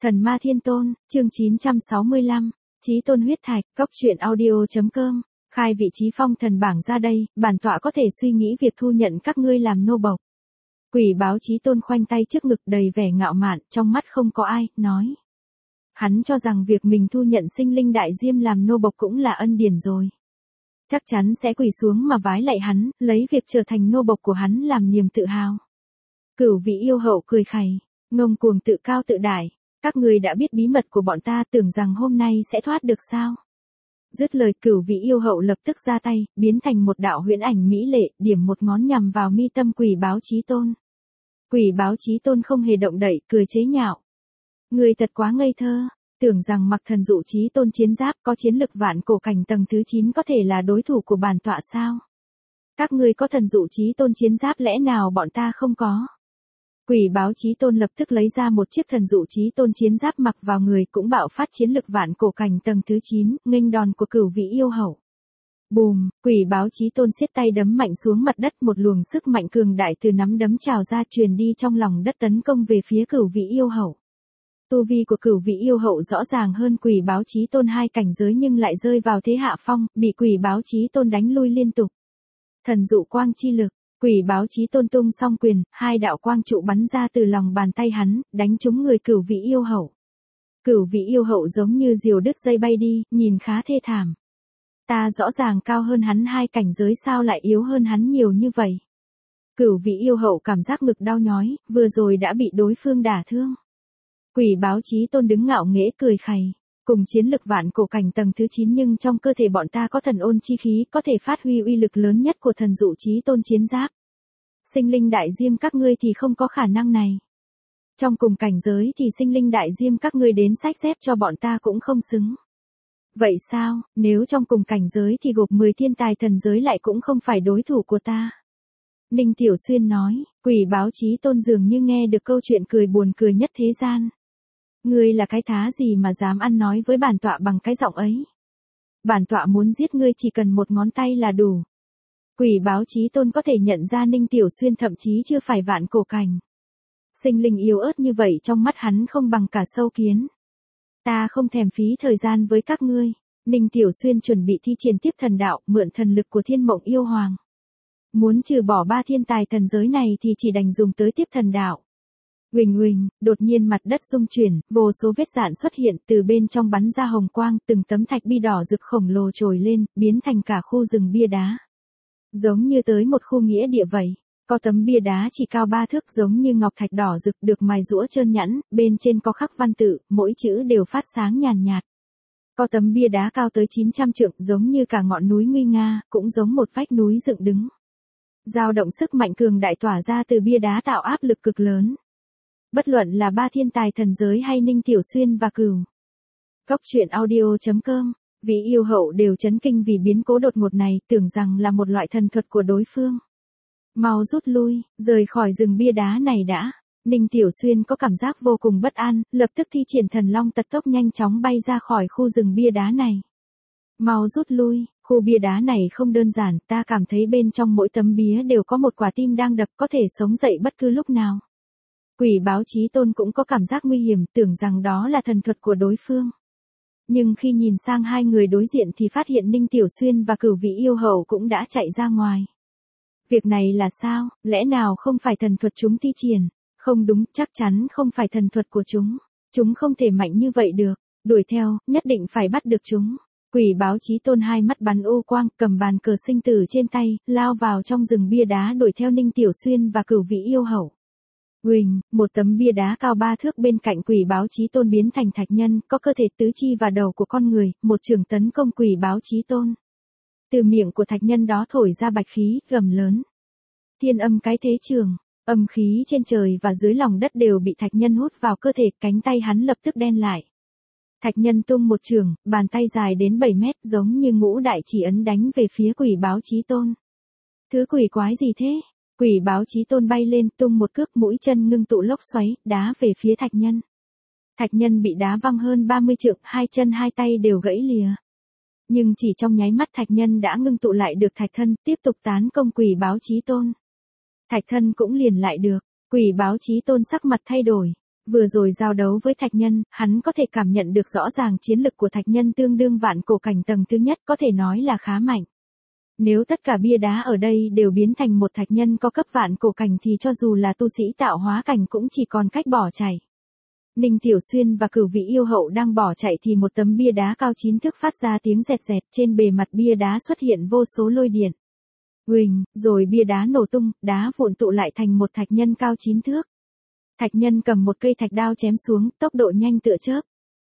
Thần Ma Thiên Tôn, chương 965, Chí Tôn huyết thạch, cốc truyện audio.com, khai vị trí phong thần bảng ra đây, bản tọa có thể suy nghĩ việc thu nhận các ngươi làm nô bộc. Quỷ báo Chí Tôn khoanh tay trước ngực đầy vẻ ngạo mạn, trong mắt không có ai, nói. Hắn cho rằng việc mình thu nhận sinh linh đại diêm làm nô bộc cũng là ân điển rồi. Chắc chắn sẽ quỳ xuống mà vái lạy hắn, lấy việc trở thành nô bộc của hắn làm niềm tự hào. Cửu vị yêu hậu cười khẩy, ngông cuồng tự cao tự đại. Các người đã biết bí mật của bọn ta, tưởng rằng hôm nay sẽ thoát được sao? Dứt lời, cửu vị yêu hậu lập tức ra tay, biến thành một đạo huyễn ảnh mỹ lệ, điểm một ngón nhằm vào mi tâm quỷ báo Chí Tôn. Quỷ báo Chí Tôn không hề động đậy, cười chế nhạo. Người thật quá ngây thơ, tưởng rằng mặc thần dụ Chí Tôn chiến giáp có chiến lực vạn cổ cảnh tầng thứ 9 có thể là đối thủ của bản tọa sao? Các ngươi có thần dụ Chí Tôn chiến giáp lẽ nào bọn ta không có? Quỷ báo Chí Tôn lập tức lấy ra một chiếc thần dụ Chí Tôn chiến giáp mặc vào người, cũng bạo phát chiến lực vạn cổ cảnh tầng thứ 9, nghênh đòn của cửu vị yêu hậu. Bùm, quỷ báo Chí Tôn siết tay đấm mạnh xuống mặt đất, một luồng sức mạnh cường đại từ nắm đấm trào ra truyền đi trong lòng đất tấn công về phía cửu vị yêu hậu. Tu vi của cửu vị yêu hậu rõ ràng hơn quỷ báo Chí Tôn 2 cảnh giới nhưng lại rơi vào thế hạ phong, bị quỷ báo Chí Tôn đánh lui liên tục. Thần dụ quang chi lực. Quỷ báo Chí Tôn tung song quyền, 2 đạo quang trụ bắn ra từ lòng bàn tay hắn, đánh trúng người cửu vị yêu hậu. Cửu vị yêu hậu giống như diều đứt dây bay đi, nhìn khá thê thảm. Ta rõ ràng cao hơn hắn 2 cảnh giới, sao lại yếu hơn hắn nhiều như vậy? Cửu vị yêu hậu cảm giác ngực đau nhói, vừa rồi đã bị đối phương đả thương. Quỷ báo Chí Tôn đứng ngạo nghễ cười khẩy. Cùng chiến lực vạn cổ cảnh tầng thứ 9 nhưng trong cơ thể bọn ta có thần ôn chi khí, có thể phát huy uy lực lớn nhất của thần dụ Chí Tôn chiến giáp. Sinh linh đại diêm các ngươi thì không có khả năng này. Trong cùng cảnh giới thì sinh linh đại diêm các ngươi đến xách dép cho bọn ta cũng không xứng. Vậy sao, nếu trong cùng cảnh giới thì gộp 10 thiên tài thần giới lại cũng không phải đối thủ của ta. Ninh Tiểu Xuyên nói, quỷ báo Chí Tôn dường như nghe được câu chuyện cười buồn cười nhất thế gian. Ngươi là cái thá gì mà dám ăn nói với bản tọa bằng cái giọng ấy? Bản tọa muốn giết ngươi chỉ cần một ngón tay là đủ. Quỷ báo Chí Tôn có thể nhận ra Ninh Tiểu Xuyên thậm chí chưa phải vạn cổ cảnh. Sinh linh yếu ớt như vậy trong mắt hắn không bằng cả sâu kiến. Ta không thèm phí thời gian với các ngươi. Ninh Tiểu Xuyên chuẩn bị thi triển tiếp thần đạo, mượn thần lực của Thiên Mộng Yêu Hoàng. Muốn trừ bỏ 3 thiên tài thần giới này thì chỉ đành dùng tới tiếp thần đạo. Huỳnh huỳnh, đột nhiên mặt đất rung chuyển, vô số vết rạn xuất hiện, từ bên trong bắn ra hồng quang, từng tấm thạch bi đỏ rực khổng lồ trồi lên, biến thành cả khu rừng bia đá. Giống như tới một khu nghĩa địa vậy, có tấm bia đá chỉ cao 3 thước giống như ngọc thạch đỏ rực được mài rũa trơn nhẵn, bên trên có khắc văn tự, mỗi chữ đều phát sáng nhàn nhạt. Có tấm bia đá cao tới 900 trượng giống như cả ngọn núi nguy nga, cũng giống một vách núi dựng đứng. Dao động sức mạnh cường đại tỏa ra từ bia đá tạo áp lực cực lớn. Bất luận là 3 thiên tài thần giới hay Ninh Tiểu Xuyên và Cửu Cốc truyện audio.com, vị yêu hậu đều chấn kinh vì biến cố đột ngột này, tưởng rằng là một loại thần thuật của đối phương. Mau rút lui, rời khỏi rừng bia đá này đã. Ninh Tiểu Xuyên có cảm giác vô cùng bất an, lập tức thi triển thần long tật tốc nhanh chóng bay ra khỏi khu rừng bia đá này. Mau rút lui, khu bia đá này không đơn giản, ta cảm thấy bên trong mỗi tấm bia đều có một quả tim đang đập, có thể sống dậy bất cứ lúc nào. Quỷ báo Chí Tôn cũng có cảm giác nguy hiểm, tưởng rằng đó là thần thuật của đối phương. Nhưng khi nhìn sang 2 người đối diện thì phát hiện Ninh Tiểu Xuyên và cửu vị yêu hậu cũng đã chạy ra ngoài. Việc này là sao, lẽ nào không phải thần thuật chúng thi triển? Không đúng, chắc chắn không phải thần thuật của chúng. Chúng không thể mạnh như vậy được. Đuổi theo, nhất định phải bắt được chúng. Quỷ báo Chí Tôn 2 mắt bắn ô quang, cầm bàn cờ sinh tử trên tay, lao vào trong rừng bia đá đuổi theo Ninh Tiểu Xuyên và cửu vị yêu hậu. Huỳnh, một tấm bia đá cao 3 thước bên cạnh quỷ báo Chí Tôn biến thành thạch nhân, có cơ thể tứ chi và đầu của con người, một trường tấn công quỷ báo Chí Tôn. Từ miệng của thạch nhân đó thổi ra bạch khí, gầm lớn. Thiên âm cái thế trường, âm khí trên trời và dưới lòng đất đều bị thạch nhân hút vào cơ thể, cánh tay hắn lập tức đen lại. Thạch nhân tung một trường, bàn tay dài đến 7 mét giống như ngũ đại chỉ ấn đánh về phía quỷ báo Chí Tôn. Thứ quỷ quái gì thế? Quỷ báo Chí Tôn bay lên tung một cước, mũi chân ngưng tụ lốc xoáy, đá về phía thạch nhân. Thạch nhân bị đá văng hơn 30 trượng, 2 chân 2 tay đều gãy lìa. Nhưng chỉ trong nháy mắt thạch nhân đã ngưng tụ lại được thạch thân, tiếp tục tấn công quỷ báo Chí Tôn. Thạch thân cũng liền lại được, quỷ báo Chí Tôn sắc mặt thay đổi. Vừa rồi giao đấu với thạch nhân, hắn có thể cảm nhận được rõ ràng chiến lực của thạch nhân tương đương vạn cổ cảnh tầng thứ nhất, có thể nói là khá mạnh. Nếu tất cả bia đá ở đây đều biến thành một thạch nhân có cấp vạn cổ cảnh thì cho dù là tu sĩ tạo hóa cảnh cũng chỉ còn cách bỏ chạy. Ninh Tiểu Xuyên và Cửu Vị Yêu Hậu đang bỏ chạy thì một tấm bia đá cao 9 thước phát ra tiếng rẹt rẹt, trên bề mặt bia đá xuất hiện vô số lôi điện. Huỳnh, rồi bia đá nổ tung, đá vụn tụ lại thành một thạch nhân cao 9 thước. Thạch nhân cầm một cây thạch đao chém xuống, tốc độ nhanh tựa chớp.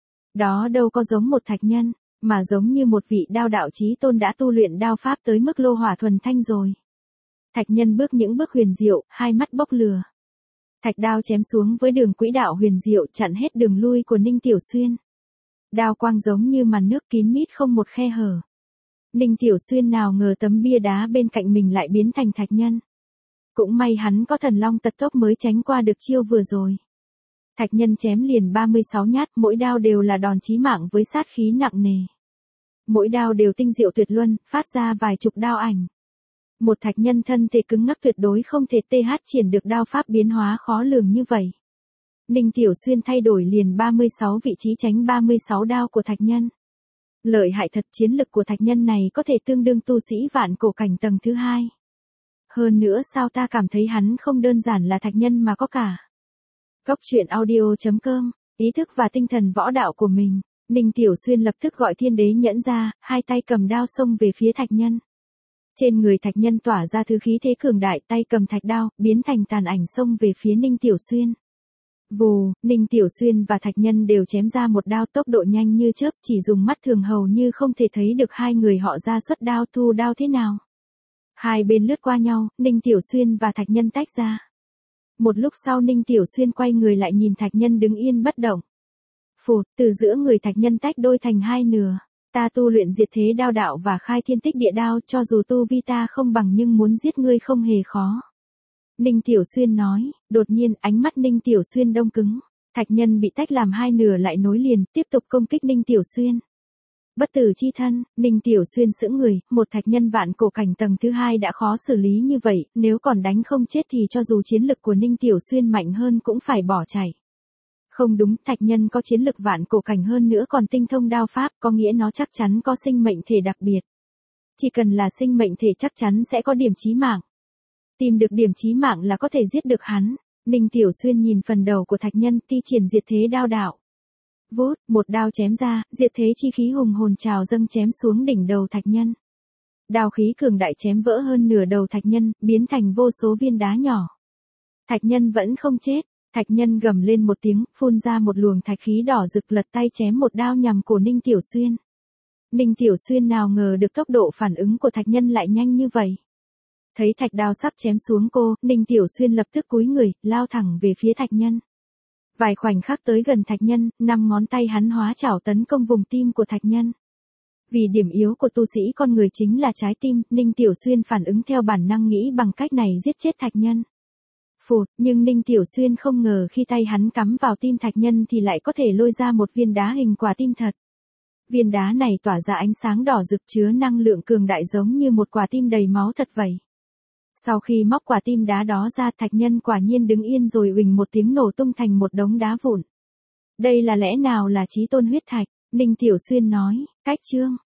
Đó đâu có giống một thạch nhân, mà giống như một vị đao đạo chí tôn đã tu luyện đao pháp tới mức lô hỏa thuần thanh rồi. Thạch nhân bước những bước huyền diệu, hai mắt bốc lửa. Thạch đao chém xuống với đường quỹ đạo huyền diệu chặn hết đường lui của Ninh Tiểu Xuyên. Đao quang giống như màn nước kín mít không một khe hở. Ninh Tiểu Xuyên nào ngờ tấm bia đá bên cạnh mình lại biến thành thạch nhân. Cũng may hắn có thần long tật tốc mới tránh qua được chiêu vừa rồi. Thạch nhân chém liền 36 nhát, mỗi đao đều là đòn chí mạng với sát khí nặng nề. Mỗi đao đều tinh diệu tuyệt luân, phát ra vài chục đao ảnh. Một thạch nhân thân thể cứng ngắc tuyệt đối không thể triển được đao pháp biến hóa khó lường như vậy. Ninh Tiểu Xuyên thay đổi liền 36 vị trí tránh 36 đao của thạch nhân. Lợi hại thật, chiến lực của thạch nhân này có thể tương đương tu sĩ vạn cổ cảnh tầng thứ 2. Hơn nữa sao ta cảm thấy hắn không đơn giản là thạch nhân mà có cả. Góc truyện audio.com, ý thức và tinh thần võ đạo của mình. Ninh Tiểu Xuyên lập tức gọi Thiên Đế Nhẫn ra, hai tay cầm đao xông về phía thạch nhân. Trên người thạch nhân tỏa ra thứ khí thế cường đại, tay cầm thạch đao, biến thành tàn ảnh xông về phía Ninh Tiểu Xuyên. Vù, Ninh Tiểu Xuyên và thạch nhân đều chém ra một đao tốc độ nhanh như chớp, chỉ dùng mắt thường hầu như không thể thấy được hai người họ ra xuất đao thu đao thế nào. Hai bên lướt qua nhau, Ninh Tiểu Xuyên và thạch nhân tách ra. Một lúc sau Ninh Tiểu Xuyên quay người lại nhìn thạch nhân đứng yên bất động. Phụt, từ giữa người thạch nhân tách đôi thành hai nửa. Ta tu luyện diệt thế đao đạo và khai thiên tích địa đao, cho dù tu vi ta không bằng nhưng muốn giết ngươi không hề khó. Ninh Tiểu Xuyên nói, đột nhiên ánh mắt Ninh Tiểu Xuyên đông cứng. Thạch nhân bị tách làm hai nửa lại nối liền, tiếp tục công kích Ninh Tiểu Xuyên. Bất tử chi thân, Ninh Tiểu Xuyên sững người, một thạch nhân vạn cổ cảnh tầng thứ 2 đã khó xử lý như vậy, nếu còn đánh không chết thì cho dù chiến lực của Ninh Tiểu Xuyên mạnh hơn cũng phải bỏ chạy. Không đúng, thạch nhân có chiến lực vạn cổ cảnh hơn nữa còn tinh thông đao pháp, có nghĩa nó chắc chắn có sinh mệnh thể đặc biệt. Chỉ cần là sinh mệnh thể chắc chắn sẽ có điểm chí mạng. Tìm được điểm chí mạng là có thể giết được hắn. Ninh Tiểu Xuyên nhìn phần đầu của thạch nhân, thi triển diệt thế đao đạo. Vút, một đao chém ra, diệt thế chi khí hùng hồn trào dâng chém xuống đỉnh đầu thạch nhân. Đao khí cường đại chém vỡ hơn nửa đầu thạch nhân, biến thành vô số viên đá nhỏ. Thạch nhân vẫn không chết. Thạch nhân gầm lên một tiếng, phun ra một luồng thạch khí đỏ rực, lật tay chém một đao nhằm cổ Ninh Tiểu Xuyên. Ninh Tiểu Xuyên nào ngờ được tốc độ phản ứng của thạch nhân lại nhanh như vậy. Thấy thạch đao sắp chém xuống cô, Ninh Tiểu Xuyên lập tức cúi người, lao thẳng về phía thạch nhân. Vài khoảnh khắc tới gần thạch nhân, 5 ngón tay hắn hóa chảo tấn công vùng tim của thạch nhân. Vì điểm yếu của tu sĩ con người chính là trái tim, Ninh Tiểu Xuyên phản ứng theo bản năng nghĩ bằng cách này giết chết thạch nhân. Phụt, nhưng Ninh Tiểu Xuyên không ngờ khi tay hắn cắm vào tim thạch nhân thì lại có thể lôi ra một viên đá hình quả tim thật. Viên đá này tỏa ra ánh sáng đỏ rực chứa năng lượng cường đại giống như một quả tim đầy máu thật vậy. Sau khi móc quả tim đá đó ra, thạch nhân quả nhiên đứng yên rồi huỳnh một tiếng nổ tung thành một đống đá vụn. Đây là lẽ nào là chí tôn huyết thạch? Ninh Tiểu Xuyên nói, cách chương.